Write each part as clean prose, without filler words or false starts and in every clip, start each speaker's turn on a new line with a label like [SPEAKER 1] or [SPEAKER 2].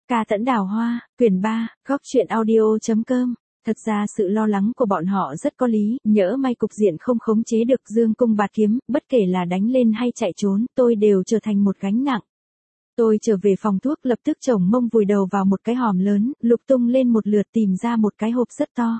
[SPEAKER 1] Ca Tẫn Đào Hoa, quyển 3, góc truyện audio.com. Thật ra sự lo lắng của bọn họ rất có lý, nhỡ may cục diện không khống chế được dương cung bạt kiếm, bất kể là đánh lên hay chạy trốn, tôi đều trở thành một gánh nặng. Tôi trở về phòng thuốc lập tức chồng mông vùi đầu vào một cái hòm lớn, lục tung lên một lượt tìm ra một cái hộp rất to.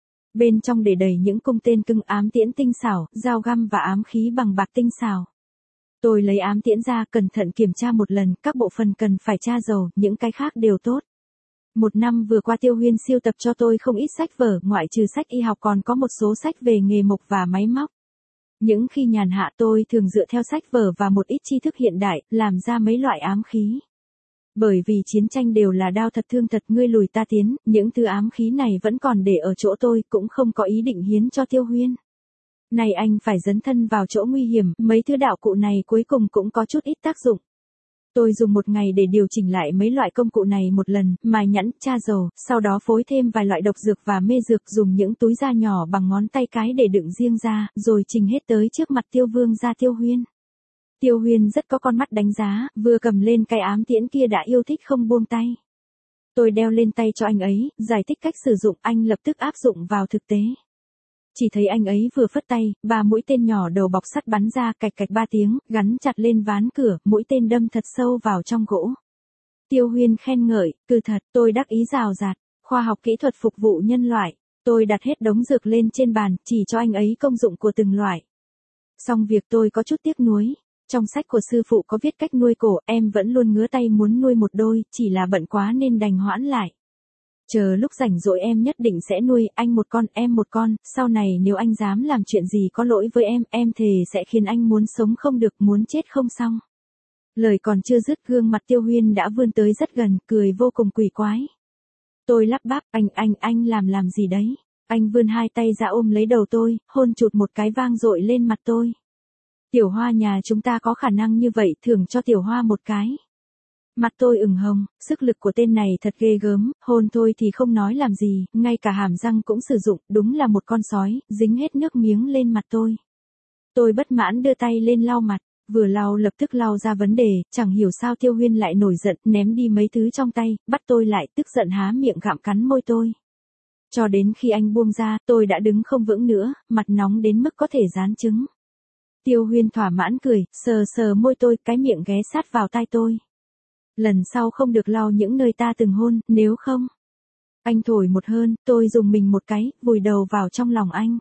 [SPEAKER 1] Bên trong để đầy những cung tên cưng ám tiễn tinh xảo, dao găm và ám khí bằng bạc tinh xảo. Tôi lấy ám tiễn ra cẩn thận kiểm tra một lần, các bộ phận cần phải tra dầu, những cái khác đều tốt. Một năm vừa qua Tiêu Huyên siêu tập cho tôi không ít sách vở, ngoại trừ sách y học còn có một số sách về nghề mộc và máy móc. Những khi nhàn hạ tôi thường dựa theo sách vở và một ít tri thức hiện đại, làm ra mấy loại ám khí. Bởi vì chiến tranh đều là đao thật thương thật, ngươi lùi ta tiến, những thứ ám khí này vẫn còn để ở chỗ tôi, cũng không có ý định hiến cho Tiêu Huyên. Này anh phải dấn thân vào chỗ nguy hiểm, mấy thứ đạo cụ này cuối cùng cũng có chút ít tác dụng. Tôi dùng một ngày để điều chỉnh lại mấy loại công cụ này một lần, mài nhẵn, tra dầu, sau đó phối thêm vài loại độc dược và mê dược, dùng những túi da nhỏ bằng ngón tay cái để đựng riêng ra, rồi trình hết tới trước mặt Tiêu Vương gia Tiêu Huyên. Tiêu Huyên rất có con mắt đánh giá, vừa cầm lên cái ám tiễn kia đã yêu thích không buông tay. Tôi đeo lên tay cho anh ấy, giải thích cách sử dụng, anh lập tức áp dụng vào thực tế. Chỉ thấy anh ấy vừa phất tay, 3 mũi tên nhỏ đầu bọc sắt bắn ra, cạch cạch 3 tiếng, gắn chặt lên ván cửa, mũi tên đâm thật sâu vào trong gỗ. Tiêu Huyên khen ngợi, cứ thật, tôi đắc ý rào rạt, khoa học kỹ thuật phục vụ nhân loại. Tôi đặt hết đống dược lên trên bàn, chỉ cho anh ấy công dụng của từng loại. Xong việc tôi có chút tiếc nuối. Trong sách của sư phụ có viết cách nuôi cổ, em vẫn luôn ngứa tay muốn nuôi một đôi, chỉ là bận quá nên đành hoãn lại. Chờ lúc rảnh rỗi em nhất định sẽ nuôi, anh một con, em một con, sau này nếu anh dám làm chuyện gì có lỗi với em thề sẽ khiến anh muốn sống không được, muốn chết không xong. Lời còn chưa dứt, gương mặt Tiêu Huyên đã vươn tới rất gần, cười vô cùng quỷ quái. Tôi lắp bắp, anh làm gì đấy? Anh vươn hai tay ra ôm lấy đầu tôi, hôn chụt một cái vang dội lên mặt tôi. Tiểu Hoa nhà chúng ta có khả năng như vậy, thưởng cho Tiểu Hoa một cái. Mặt tôi ửng hồng, sức lực của tên này thật ghê gớm, hôn thôi thì không nói làm gì, ngay cả hàm răng cũng sử dụng, đúng là một con sói, dính hết nước miếng lên mặt tôi. Tôi bất mãn đưa tay lên lau mặt, vừa lau lập tức lau ra vấn đề, chẳng hiểu sao Tiêu Huyên lại nổi giận, ném đi mấy thứ trong tay, bắt tôi lại, tức giận há miệng gặm cắn môi tôi. Cho đến khi anh buông ra, tôi đã đứng không vững nữa, mặt nóng đến mức có thể rán trứng. Tiêu Huyên thỏa mãn cười, sờ sờ môi tôi, cái miệng ghé sát vào tai tôi. Lần sau không được lau những nơi ta từng hôn, nếu không. Anh thổi một hơi, tôi dùng mình một cái, vùi đầu vào trong lòng anh.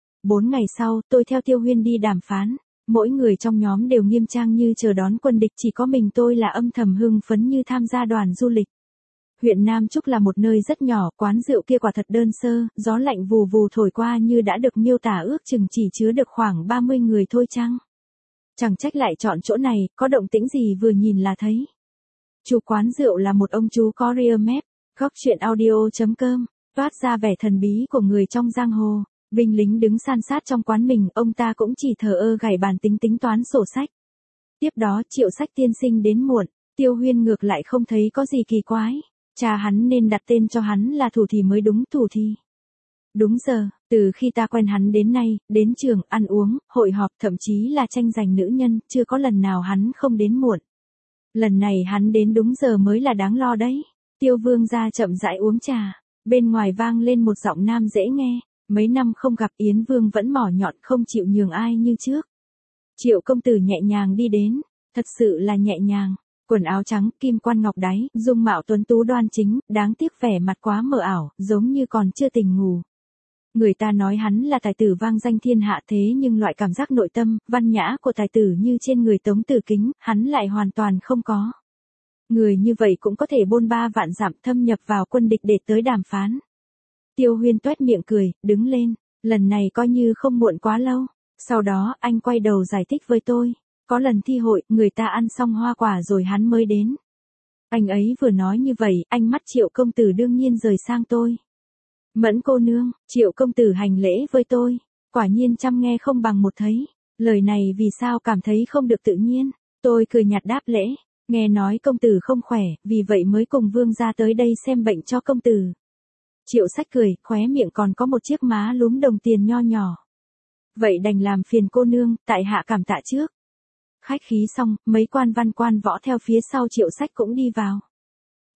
[SPEAKER 1] 4 ngày sau, tôi theo Tiêu Huyên đi đàm phán. Mỗi người trong nhóm đều nghiêm trang như chờ đón quân địch, chỉ có mình tôi là âm thầm hưng phấn như tham gia đoàn du lịch. Huyện Nam Trúc là một nơi rất nhỏ, quán rượu kia quả thật đơn sơ, gió lạnh vù vù thổi qua như đã được miêu tả, ước chừng chỉ chứa được khoảng 30 người thôi chăng. Chẳng trách lại chọn chỗ này, có động tĩnh gì vừa nhìn là thấy. Chủ quán rượu là một ông chú có rear map, góc truyện audio.com, toát ra vẻ thần bí của người trong giang hồ. Binh lính đứng san sát trong quán mình, ông ta cũng chỉ thờ ơ gảy bàn tính toán sổ sách. Tiếp đó Triệu Sách tiên sinh đến muộn, Tiêu Huyên ngược lại không thấy có gì kỳ quái. Cha hắn nên đặt tên cho hắn là Thủ Thì mới đúng, Thủ Thì. Đúng giờ, từ khi ta quen hắn đến nay, đến trường, ăn uống, hội họp, thậm chí là tranh giành nữ nhân, chưa có lần nào hắn không đến muộn. Lần này hắn đến đúng giờ mới là đáng lo đấy. Tiêu Vương gia chậm rãi uống trà, bên ngoài vang lên một giọng nam dễ nghe. Mấy năm không gặp, Yến Vương vẫn mỏ nhọn không chịu nhường ai như trước. Triệu công tử nhẹ nhàng đi đến, thật sự là nhẹ nhàng. Quần áo trắng, kim quan ngọc đáy, dung mạo tuấn tú đoan chính, đáng tiếc vẻ mặt quá mờ ảo, giống như còn chưa tỉnh ngủ. Người ta nói hắn là tài tử vang danh thiên hạ, thế nhưng loại cảm giác nội tâm, văn nhã của tài tử như trên người Tống Tử Kính, hắn lại hoàn toàn không có. Người như vậy cũng có thể bôn ba vạn dặm thâm nhập vào quân địch để tới đàm phán. Tiêu Huyên toét miệng cười, đứng lên, lần này coi như không muộn quá lâu. Sau đó anh quay đầu giải thích với tôi, có lần thi hội, người ta ăn xong hoa quả rồi hắn mới đến. Anh ấy vừa nói như vậy, ánh mắt Triệu công tử đương nhiên rời sang tôi. Mẫn cô nương, Triệu công tử hành lễ với tôi, quả nhiên chăm nghe không bằng một thấy. Lời này vì sao cảm thấy không được tự nhiên. Tôi cười nhạt đáp lễ, nghe nói công tử không khỏe, vì vậy mới cùng Vương gia tới đây xem bệnh cho công tử. Triệu Sách cười, khóe miệng còn có một chiếc má lúm đồng tiền nho nhỏ. Vậy đành làm phiền cô nương, tại hạ cảm tạ trước. Khách khí xong, mấy quan văn quan võ theo phía sau Triệu Sách cũng đi vào.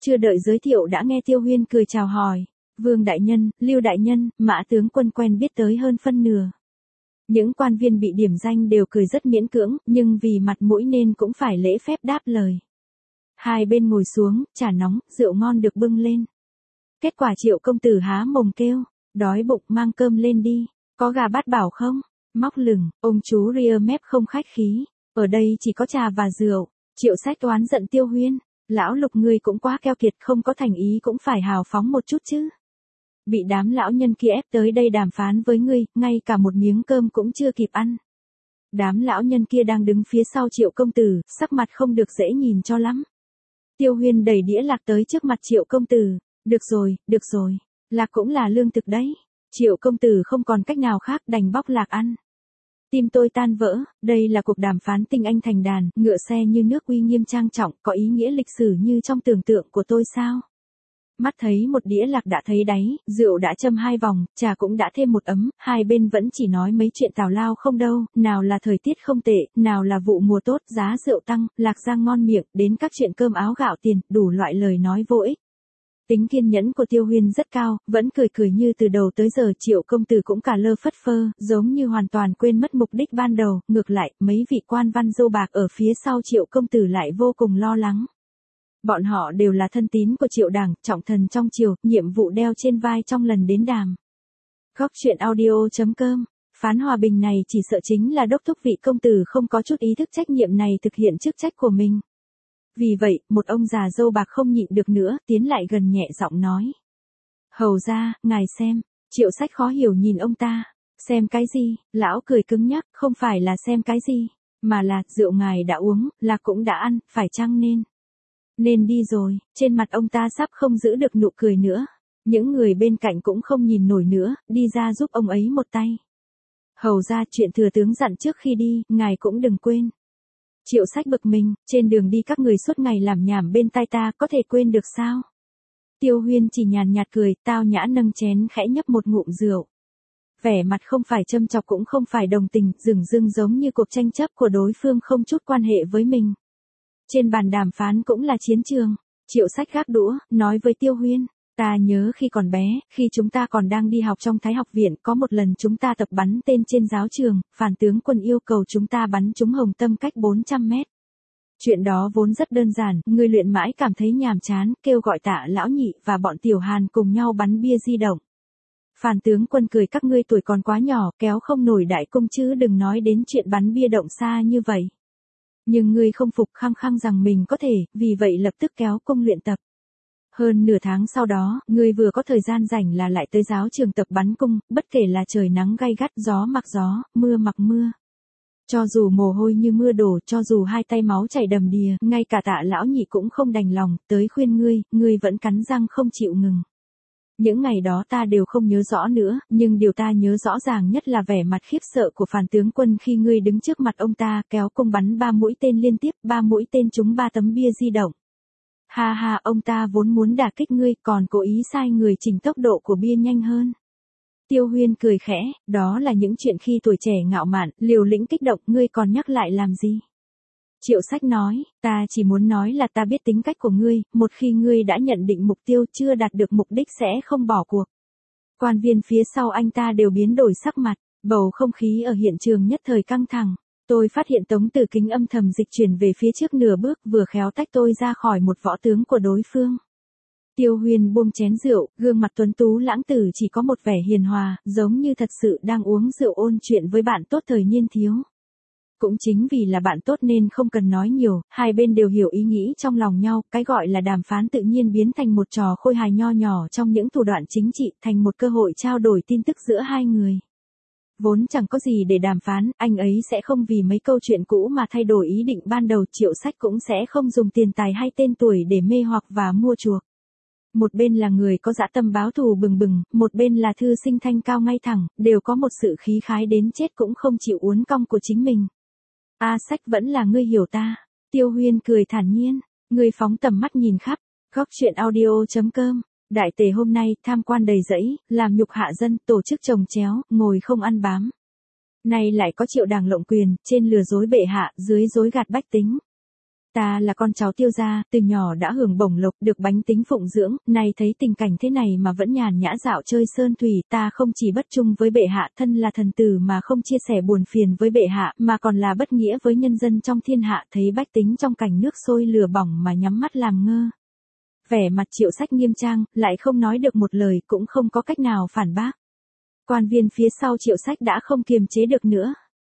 [SPEAKER 1] Chưa đợi giới thiệu đã nghe Tiêu Huyên cười chào hỏi. Vương đại nhân, Lưu đại nhân, Mã tướng quân quen biết tới hơn phân nửa. Những quan viên bị điểm danh đều cười rất miễn cưỡng, nhưng vì mặt mũi nên cũng phải lễ phép đáp lời. Hai bên ngồi xuống, trà nóng, rượu ngon được bưng lên. Kết quả Triệu công tử há mồm kêu, đói bụng mang cơm lên đi, có gà bát bảo không? Móc lửng, ông chú ria mép không khách khí, ở đây chỉ có trà và rượu. Triệu Sách oán giận Tiêu Huyên, lão Lục ngươi cũng quá keo kiệt, không có thành ý cũng phải hào phóng một chút chứ. Bị đám lão nhân kia ép tới đây đàm phán với ngươi, ngay cả một miếng cơm cũng chưa kịp ăn. Đám lão nhân kia đang đứng phía sau Triệu công tử, sắc mặt không được dễ nhìn cho lắm. Tiêu Huyên đẩy đĩa lạc tới trước mặt Triệu công tử, được rồi, lạc cũng là lương thực đấy. Triệu công tử không còn cách nào khác đành bóc lạc ăn. Tim tôi tan vỡ, đây là cuộc đàm phán tinh anh thành đàn, ngựa xe như nước uy nghiêm trang trọng, có ý nghĩa lịch sử như trong tưởng tượng của tôi sao? Mắt thấy một đĩa lạc đã thấy đáy, rượu đã châm 2 vòng, trà cũng đã thêm một ấm, hai bên vẫn chỉ nói mấy chuyện tào lao không đâu, nào là thời tiết không tệ, nào là vụ mùa tốt, giá rượu tăng, lạc giang ngon miệng, đến các chuyện cơm áo gạo tiền, đủ loại lời nói vô ích. Tính kiên nhẫn của Tiêu Huyên rất cao, vẫn cười như từ đầu tới giờ. Triệu công tử cũng cả lơ phất phơ, giống như hoàn toàn quên mất mục đích ban đầu, ngược lại, mấy vị quan văn dâu bạc ở phía sau Triệu công tử lại vô cùng lo lắng. Bọn họ đều là thân tín của Triệu đảng, trọng thần trong triều, nhiệm vụ đeo trên vai trong lần đến đàm. Góc truyện audio.com, phán hòa bình này chỉ sợ chính là đốc thúc vị công tử không có chút ý thức trách nhiệm này thực hiện chức trách của mình. Vì vậy, một ông già dâu bạc không nhịn được nữa, tiến lại gần nhẹ giọng nói. Hầu ra, ngài xem. Triệu Sách khó hiểu nhìn ông ta. Xem cái gì? Lão cười cứng nhắc, không phải là xem cái gì, mà là rượu ngài đã uống, là cũng đã ăn, phải chăng nên đi rồi. Trên mặt ông ta sắp không giữ được nụ cười nữa. Những người bên cạnh cũng không nhìn nổi nữa, đi ra giúp ông ấy một tay. Hầu ra, chuyện thừa tướng dặn trước khi đi, ngài cũng đừng quên. Triệu Sách bực mình, trên đường đi các người suốt ngày làm nhảm bên tai ta, có thể quên được sao? Tiêu Huyên chỉ nhàn nhạt cười, tao nhã nâng chén khẽ nhấp một ngụm rượu. Vẻ mặt không phải châm chọc cũng không phải đồng tình, dửng dưng giống như cuộc tranh chấp của đối phương không chút quan hệ với mình. Trên bàn đàm phán cũng là chiến trường. Triệu Sách gác đũa, nói với Tiêu Huyên. Ta nhớ khi còn bé, khi chúng ta còn đang đi học trong Thái học viện, có một lần chúng ta tập bắn tên trên giáo trường, Phàn tướng quân yêu cầu chúng ta bắn trúng hồng tâm cách 400 mét. Chuyện đó vốn rất đơn giản, người luyện mãi cảm thấy nhàm chán, kêu gọi Tạ lão nhị và bọn tiểu Hàn cùng nhau bắn bia di động. Phàn tướng quân cười, các ngươi tuổi còn quá nhỏ, kéo không nổi đại cung chứ đừng nói đến chuyện bắn bia động xa như vậy. Nhưng ngươi không phục, khăng khăng rằng mình có thể, vì vậy lập tức kéo cung luyện tập. Hơn nửa tháng sau đó, ngươi vừa có thời gian rảnh là lại tới giáo trường tập bắn cung, bất kể là trời nắng gay gắt, gió mặc gió, mưa mặc mưa. Cho dù mồ hôi như mưa đổ, cho dù hai tay máu chảy đầm đìa, ngay cả Tạ lão nhị cũng không đành lòng, tới khuyên ngươi vẫn cắn răng không chịu ngừng. Những ngày đó ta đều không nhớ rõ nữa, nhưng điều ta nhớ rõ ràng nhất là vẻ mặt khiếp sợ của Phàn tướng quân khi ngươi đứng trước mặt ông ta, kéo cung bắn 3 mũi tên liên tiếp, 3 mũi tên trúng 3 tấm bia di động. Ha ha, ông ta vốn muốn đả kích ngươi, còn cố ý sai người chỉnh tốc độ của bia nhanh hơn. Tiêu Huyên cười khẽ, đó là những chuyện khi tuổi trẻ ngạo mạn, liều lĩnh kích động, ngươi còn nhắc lại làm gì? Triệu Sách nói, ta chỉ muốn nói là ta biết tính cách của ngươi, một khi ngươi đã nhận định mục tiêu chưa đạt được mục đích sẽ không bỏ cuộc. Quan viên phía sau anh ta đều biến đổi sắc mặt, bầu không khí ở hiện trường nhất thời căng thẳng. Tôi phát hiện Tống Tử Kính âm thầm dịch chuyển về phía trước nửa bước, vừa khéo tách tôi ra khỏi một võ tướng của đối phương. Tiêu Huyên buông chén rượu, gương mặt tuấn tú lãng tử chỉ có một vẻ hiền hòa, giống như thật sự đang uống rượu ôn chuyện với bạn tốt thời niên thiếu. Cũng chính vì là bạn tốt nên không cần nói nhiều, hai bên đều hiểu ý nghĩ trong lòng nhau, cái gọi là đàm phán tự nhiên biến thành một trò khôi hài nho nhỏ trong những thủ đoạn chính trị, thành một cơ hội trao đổi tin tức giữa hai người. Vốn chẳng có gì để đàm phán, anh ấy sẽ không vì mấy câu chuyện cũ mà thay đổi ý định ban đầu, Triệu Sách cũng sẽ không dùng tiền tài hay tên tuổi để mê hoặc và mua chuộc. Một bên là người có dã tâm báo thù bừng bừng, một bên là thư sinh thanh cao ngay thẳng, đều có một sự khí khái đến chết cũng không chịu uốn cong của chính mình. A Sách, vẫn là ngươi hiểu ta. Tiêu Huyên cười thản nhiên, ngươi phóng tầm mắt nhìn khắp. Góc truyện audio.com, đại tề hôm nay tham quan đầy rẫy, làm nhục hạ dân, tổ chức chồng chéo, ngồi không ăn bám. Nay lại có Triệu đảng lộng quyền, trên lừa dối bệ hạ, dưới dối gạt bách tính. Ta là con cháu Tiêu gia, từ nhỏ đã hưởng bổng lộc, được bánh tính phụng dưỡng, nay thấy tình cảnh thế này mà vẫn nhàn nhã dạo chơi sơn thủy, ta không chỉ bất trung với bệ hạ, thân là thần tử mà không chia sẻ buồn phiền với bệ hạ, mà còn là bất nghĩa với nhân dân trong thiên hạ, thấy bách tính trong cảnh nước sôi lửa bỏng mà nhắm mắt làm ngơ. Vẻ mặt Triệu Sách nghiêm trang, lại không nói được một lời, cũng không có cách nào phản bác. Quan viên phía sau Triệu Sách đã không kiềm chế được nữa.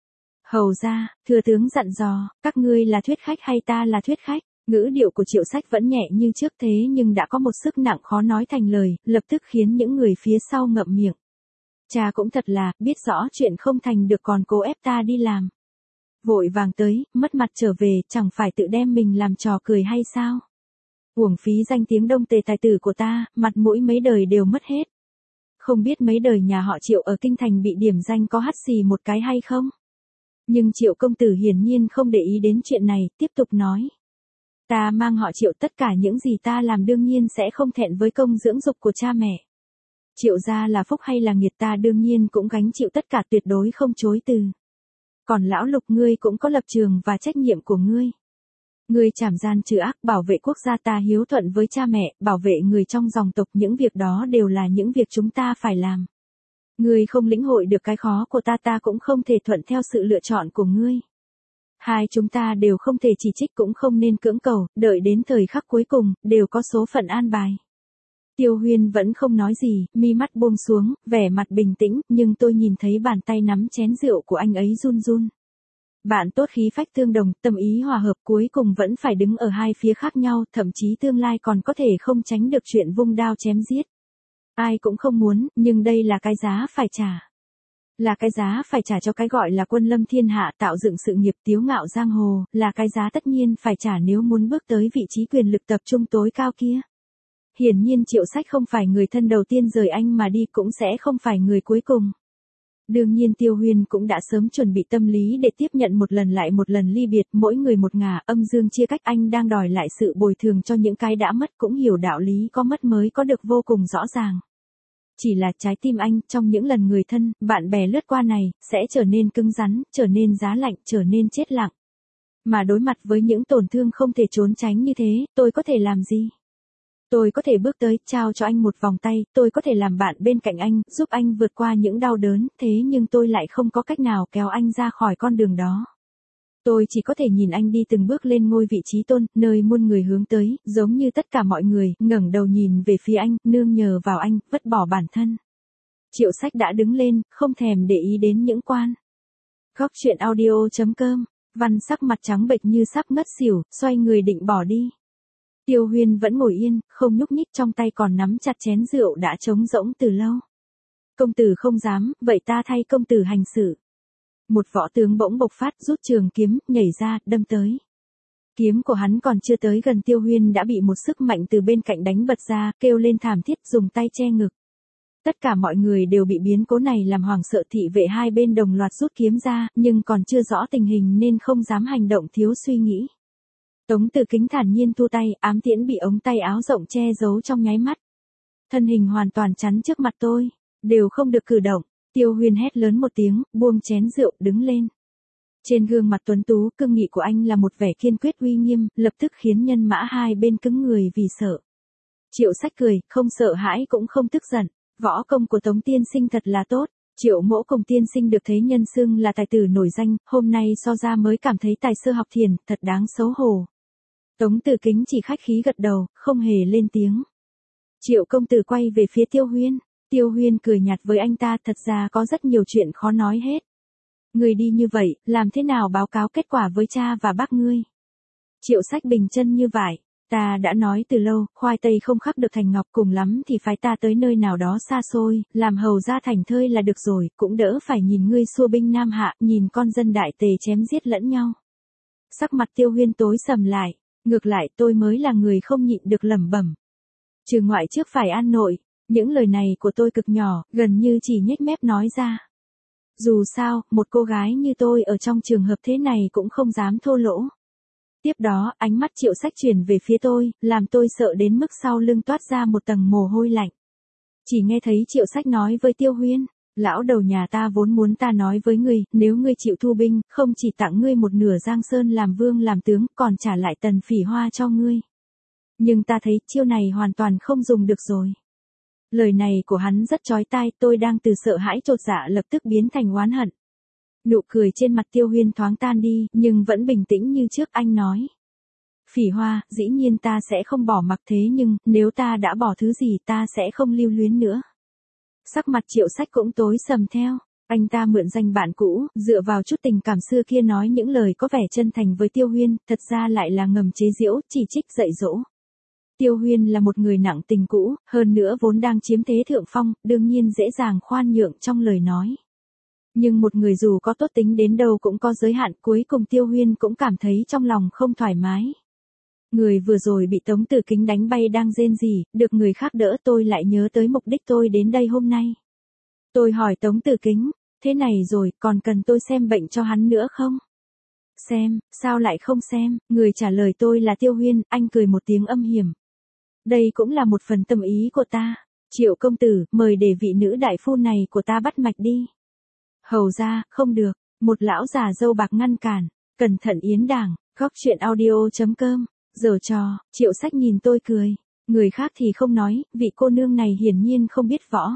[SPEAKER 1] Hầu ra, thừa tướng dặn dò, các ngươi là thuyết khách hay ta là thuyết khách? Ngữ điệu của Triệu Sách vẫn nhẹ như trước thế nhưng đã có một sức nặng khó nói thành lời, lập tức khiến những người phía sau ngậm miệng. Cha cũng thật là, biết rõ chuyện không thành được còn cố ép ta đi làm. Vội vàng tới, mất mặt trở về, chẳng phải tự đem mình làm trò cười hay sao? Uổng phí danh tiếng Đông Tề tài tử của ta, mặt mũi mấy đời đều mất hết. Không biết mấy đời nhà họ Triệu ở kinh thành bị điểm danh có hắt xì một cái hay không? Nhưng Triệu công tử hiển nhiên không để ý đến chuyện này, tiếp tục nói. Ta mang họ Triệu, tất cả những gì ta làm đương nhiên sẽ không thẹn với công dưỡng dục của cha mẹ. Triệu gia là phúc hay là nghiệt ta đương nhiên cũng gánh chịu tất cả, tuyệt đối không chối từ. Còn lão Lục, ngươi cũng có lập trường và trách nhiệm của ngươi. Ngươi trảm gian trừ ác, bảo vệ quốc gia, ta hiếu thuận với cha mẹ, bảo vệ người trong dòng tộc, những việc đó đều là những việc chúng ta phải làm. Ngươi không lĩnh hội được cái khó của ta cũng không thể thuận theo sự lựa chọn của ngươi. Hai chúng ta đều không thể chỉ trích cũng không nên cưỡng cầu, đợi đến thời khắc cuối cùng, đều có số phận an bài. Tiêu Huyên vẫn không nói gì, mi mắt buông xuống, vẻ mặt bình tĩnh, nhưng tôi nhìn thấy bàn tay nắm chén rượu của anh ấy run run. Bạn tốt khí phách tương đồng, tâm ý hòa hợp, cuối cùng vẫn phải đứng ở hai phía khác nhau, thậm chí tương lai còn có thể không tránh được chuyện vung đao chém giết. Ai cũng không muốn, nhưng đây là cái giá phải trả. Là cái giá phải trả cho cái gọi là quân lâm thiên hạ, tạo dựng sự nghiệp tiếu ngạo giang hồ, là cái giá tất nhiên phải trả nếu muốn bước tới vị trí quyền lực tập trung tối cao kia. Hiển nhiên Triệu Sách không phải người thân đầu tiên rời anh mà đi, cũng sẽ không phải người cuối cùng. Đương nhiên Tiêu Huyên cũng đã sớm chuẩn bị tâm lý để tiếp nhận một lần lại một lần ly biệt, mỗi người một ngả, âm dương chia cách, anh đang đòi lại sự bồi thường cho những cái đã mất, cũng hiểu đạo lý có mất mới có được vô cùng rõ ràng. Chỉ là trái tim anh, trong những lần người thân, bạn bè lướt qua này, sẽ trở nên cứng rắn, trở nên giá lạnh, trở nên chết lặng. Mà đối mặt với những tổn thương không thể trốn tránh như thế, tôi có thể làm gì? Tôi có thể bước tới, trao cho anh một vòng tay, tôi có thể làm bạn bên cạnh anh, giúp anh vượt qua những đau đớn, thế nhưng tôi lại không có cách nào kéo anh ra khỏi con đường đó. Tôi chỉ có thể nhìn anh đi từng bước lên ngôi vị trí tôn, nơi muôn người hướng tới, giống như tất cả mọi người, ngẩng đầu nhìn về phía anh, nương nhờ vào anh, vứt bỏ bản thân. Triệu Sách đã đứng lên, không thèm để ý đến những quan. Góc truyện audio.com, Văn sắc mặt trắng bệch như sắp ngất xỉu, xoay người định bỏ đi. Tiêu Huyên vẫn ngồi yên, không nhúc nhích, trong tay còn nắm chặt chén rượu đã trống rỗng từ lâu. Công tử không dám, vậy ta thay công tử hành xử. Một võ tướng bỗng bộc phát, rút trường kiếm, nhảy ra, đâm tới. Kiếm của hắn còn chưa tới gần Tiêu Huyên đã bị một sức mạnh từ bên cạnh đánh bật ra, kêu lên thảm thiết, dùng tay che ngực. Tất cả mọi người đều bị biến cố này làm hoảng sợ, thị vệ hai bên đồng loạt rút kiếm ra, nhưng còn chưa rõ tình hình nên không dám hành động thiếu suy nghĩ. Tống Từ Kính thản nhiên thu tay, ám tiễn bị ống tay áo rộng che giấu trong nháy mắt. Thân hình hoàn toàn chắn trước mặt tôi, đều không được cử động. Tiêu Huyên hét lớn một tiếng, buông chén rượu, đứng lên. Trên gương mặt tuấn tú, cương nghị của anh là một vẻ kiên quyết uy nghiêm, lập tức khiến nhân mã hai bên cứng người vì sợ. Triệu Sách cười, không sợ hãi cũng không tức giận. Võ công của Tống tiên sinh thật là tốt. Triệu Mỗ cùng tiên sinh được thế nhân xưng là tài tử nổi danh, hôm nay so ra mới cảm thấy tài sơ học thiền, thật đáng xấu hổ. Tống Từ Kính chỉ khách khí gật đầu, không hề lên tiếng. Triệu công tử quay về phía Tiêu Huyên. Tiêu Huyên cười nhạt với anh ta, thật ra có rất nhiều chuyện khó nói hết. Người đi như vậy, làm thế nào báo cáo kết quả với cha và bác ngươi? Triệu Sách bình chân như vậy. Ta đã nói từ lâu, khoai tây không khắc được thành ngọc, cùng lắm thì phái ta tới nơi nào đó xa xôi, làm hầu ra thành thơi là được rồi, cũng đỡ phải nhìn ngươi xua binh Nam Hạ, nhìn con dân Đại Tề chém giết lẫn nhau. Sắc mặt Tiêu Huyên tối sầm lại, ngược lại tôi mới là người không nhịn được lẩm bẩm. Trừ ngoại trước phải an nội, những lời này của tôi cực nhỏ, gần như chỉ nhếch mép nói ra. Dù sao, một cô gái như tôi ở trong trường hợp thế này cũng không dám thô lỗ. Tiếp đó, ánh mắt Triệu Sách chuyển về phía tôi, làm tôi sợ đến mức sau lưng toát ra một tầng mồ hôi lạnh. Chỉ nghe thấy Triệu Sách nói với Tiêu Huyên, Lão đầu nhà ta vốn muốn ta nói với ngươi, nếu ngươi chịu thu binh, không chỉ tặng ngươi một nửa Giang Sơn làm vương làm tướng, còn trả lại Tần Phỉ Hoa cho ngươi. Nhưng ta thấy chiêu này hoàn toàn không dùng được rồi. Lời này của hắn rất chói tai, tôi đang từ sợ hãi chột dạ lập tức biến thành oán hận. Nụ cười trên mặt Tiêu Huyên thoáng tan đi, nhưng vẫn bình tĩnh như trước. Anh nói. Phỉ Hoa, dĩ nhiên ta sẽ không bỏ mặc, thế nhưng, nếu ta đã bỏ thứ gì ta sẽ không lưu luyến nữa. Sắc mặt Triệu Sách cũng tối sầm theo. Anh ta mượn danh bạn cũ, dựa vào chút tình cảm xưa kia nói những lời có vẻ chân thành với Tiêu Huyên, thật ra lại là ngầm chế giễu, chỉ trích dạy dỗ. Tiêu Huyên là một người nặng tình cũ, hơn nữa vốn đang chiếm thế thượng phong, đương nhiên dễ dàng khoan nhượng trong lời nói. Nhưng một người dù có tốt tính đến đâu cũng có giới hạn, cuối cùng Tiêu Huyên cũng cảm thấy trong lòng không thoải mái. Người vừa rồi bị Tống Tử Kính đánh bay đang rên rỉ, được người khác đỡ, tôi lại nhớ tới mục đích tôi đến đây hôm nay. Tôi hỏi Tống Tử Kính, thế này rồi, còn cần tôi xem bệnh cho hắn nữa không? Xem, sao lại không xem? Người trả lời tôi là Tiêu Huyên. Anh cười một tiếng âm hiểm. Đây cũng là một phần tâm ý của ta. Triệu công tử, mời để vị nữ đại phu này của ta bắt mạch đi. Hầu ra, không được. Một lão già râu bạc ngăn cản. Cẩn thận Yến Đảng, góc chuyện audio.com. Giở trò, Triệu Sách nhìn tôi cười. Người khác thì không nói, vị cô nương này hiển nhiên không biết võ.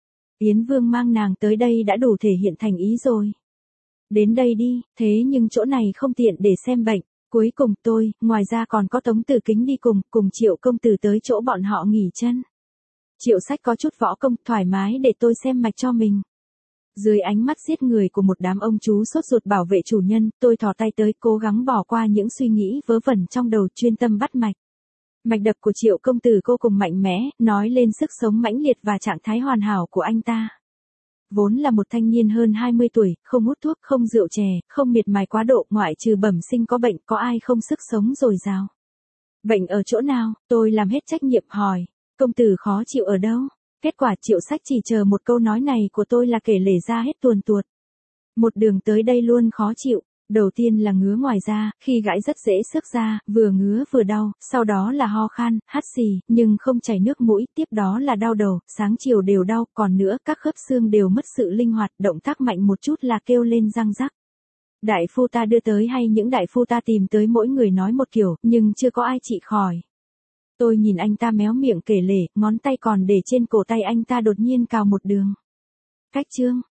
[SPEAKER 1] Yến Vương mang nàng tới đây đã đủ thể hiện thành ý rồi. Đến đây đi, thế nhưng chỗ này không tiện để xem bệnh. Cuối cùng tôi, ngoài ra còn có Tống Tử Kính đi cùng Triệu công tử tới chỗ bọn họ nghỉ chân. Triệu Sách có chút võ công, thoải mái để tôi xem mạch cho mình. Dưới ánh mắt giết người của một đám ông chú sốt ruột bảo vệ chủ nhân, tôi thò tay tới cố gắng bỏ qua những suy nghĩ vớ vẩn trong đầu, chuyên tâm bắt mạch. Mạch đập của Triệu công tử vô cùng mạnh mẽ, nói lên sức sống mãnh liệt và trạng thái hoàn hảo của anh ta. Vốn là một thanh niên hơn 20 tuổi, không hút thuốc, không rượu chè, không miệt mài quá độ, ngoại trừ bẩm sinh có bệnh, có ai không sức sống dồi dào. Bệnh ở chỗ nào? Tôi làm hết trách nhiệm hỏi. Công tử khó chịu ở đâu? Kết quả Triệu Sách chỉ chờ một câu nói này của tôi là kể lể ra hết tuồn tuột. Một đường tới đây luôn khó chịu. Đầu tiên là ngứa ngoài da, khi gãi rất dễ xước da, vừa ngứa vừa đau, sau đó là ho khan, hắt xì, nhưng không chảy nước mũi, tiếp đó là đau đầu, sáng chiều đều đau, còn nữa các khớp xương đều mất sự linh hoạt, động tác mạnh một chút là kêu lên răng rắc. Đại phu ta đưa tới hay những đại phu ta tìm tới mỗi người nói một kiểu, nhưng chưa có ai trị khỏi. Tôi nhìn anh ta méo miệng kể lể, ngón tay còn để trên cổ tay anh ta đột nhiên cào một đường. Cách chương.